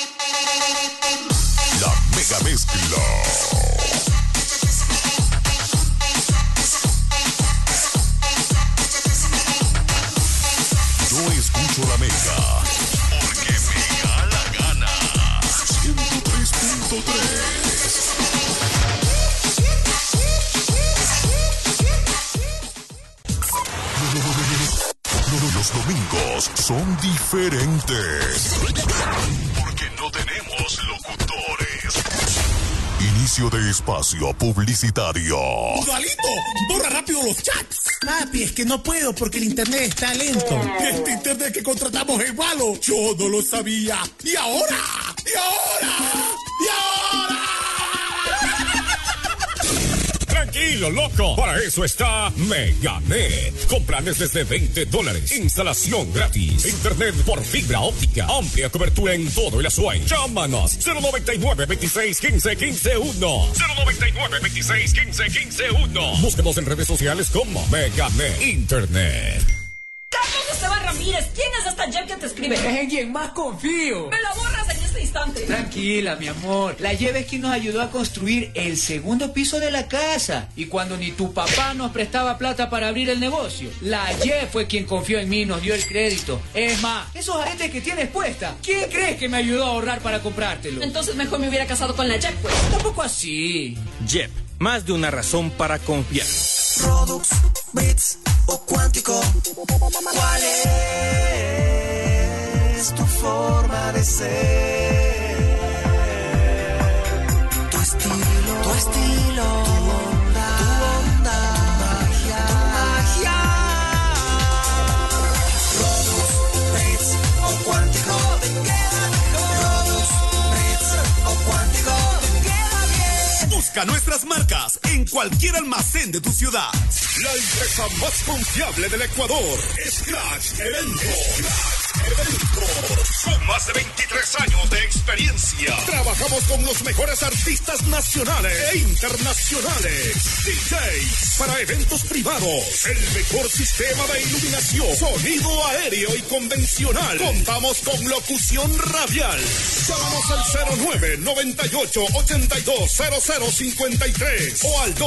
La mega mezcla. Yo escucho la mega porque me da la gana. 103.3. Los domingos son diferentes porque no tenemos locutores. Inicio de espacio publicitario. ¡Dualito! ¡Borra rápido los chats! Papi, es que no puedo porque el internet está lento. Este internet que contratamos es malo. Yo no lo sabía. ¿Y ahora? ¿Y ahora? ¿Y ahora? Tranquilo, loco. Para eso está Meganet. Con planes desde $20. Instalación gratis. Internet por fibra óptica. Amplia cobertura en todo el Azuay. Llámanos 099-2615-15-1. 099-2615-15-1. Búsquenos en redes sociales como Meganet Internet. Carlos Esteban Ramírez, ¿quién es esta Jeff que te escribe? Es en quien más confío. Me la borras en este instante. Tranquila, mi amor. La Jeff es quien nos ayudó a construir el segundo piso de la casa. Y cuando ni tu papá nos prestaba plata para abrir el negocio, la Jeff fue quien confió en mí y nos dio el crédito. Es más, esos aretes que tienes puesta, ¿quién crees que me ayudó a ahorrar para comprártelo? Entonces mejor me hubiera casado con la Jeff, pues. Tampoco así. Jeff, más de una razón para confiar. Products, Beats o Cuántico. ¿Cuál es tu forma de ser? Tu estilo, tu onda, tu magia. Products, Beats o Cuántico te queda mejor. Products, Beats o Cuántico te queda bien. Busca nuestras marcas en cualquier almacén de tu ciudad. La empresa más confiable del Ecuador, Scratch Eventos. Con más de 23 años de experiencia, trabajamos con los mejores artistas nacionales e internacionales. DJs para eventos privados, el mejor sistema de iluminación, sonido aéreo y convencional. Contamos con locución radial. Llámanos al 0998-820053 o al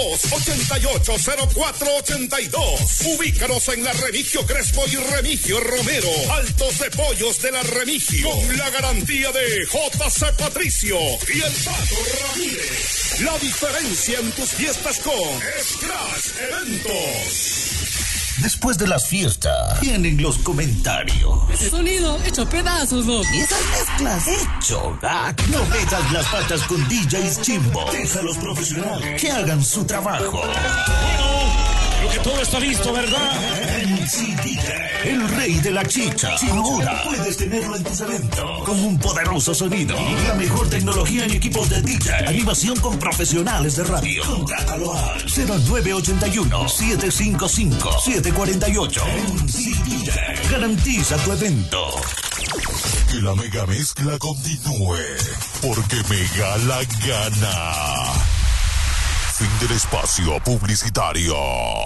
288-0482. Ubícanos en la Remigio Crespo y Remigio Romero, Altos de Pollos de la Remigio, con la garantía de JC Patricio y el Pato Ramírez. La diferencia en tus fiestas con Scratch Eventos. Después de las fiestas, vienen los comentarios. Ese sonido hecho pedazos, loco. Y esas mezclas hecho gag. No metas las patas con DJs chimbo. Deja a los profesionales que hagan su trabajo. Creo que todo está listo, ¿verdad? MC DJ, el rey de la chicha. Sin duda, puedes tenerlo en tus eventos. Con un poderoso sonido y la mejor tecnología en equipos de DJ. Animación con profesionales de radio. Contrátalo al 0981-755-748. MC DJ, garantiza tu evento. Que la mega mezcla continúe, porque Mega la gana. Fin del espacio publicitario.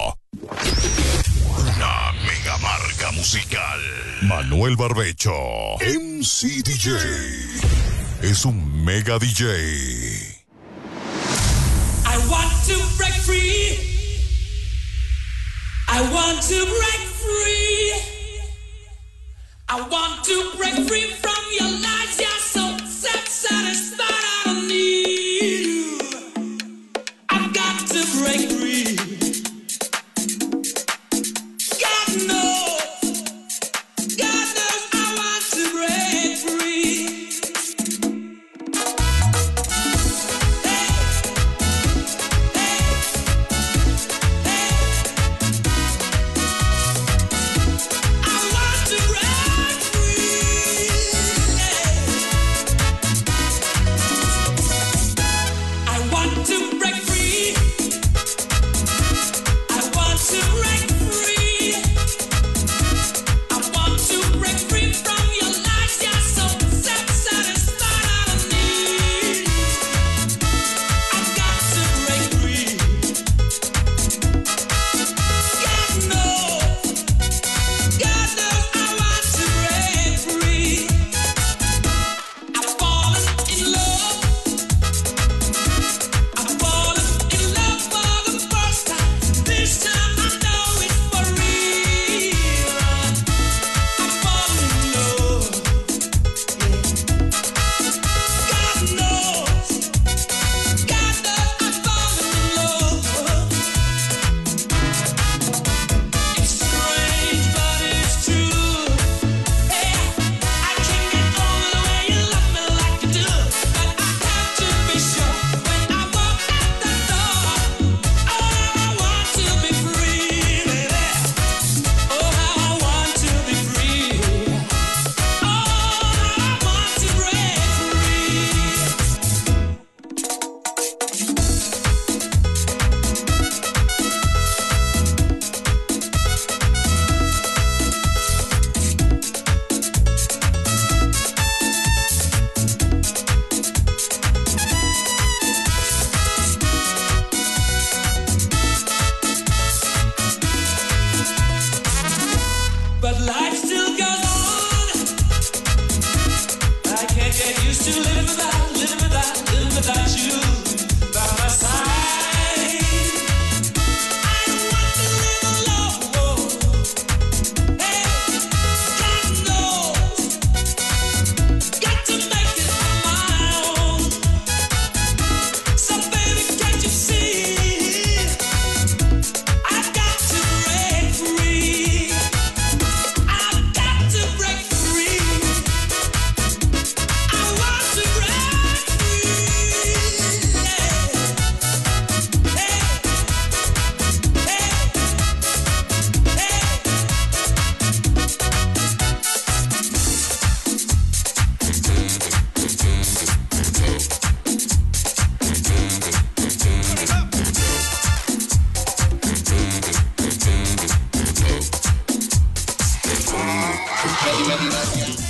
Una mega marca musical. Manuel Barbecho, MC DJ. Es un mega DJ. I want to break free. I want to break free. I want to break free from your lies. You're so self-satisfied. I don't need you. I've got to break free. God knows I want to break free. Hey, hey, hey. I want to break free. Very, very nice.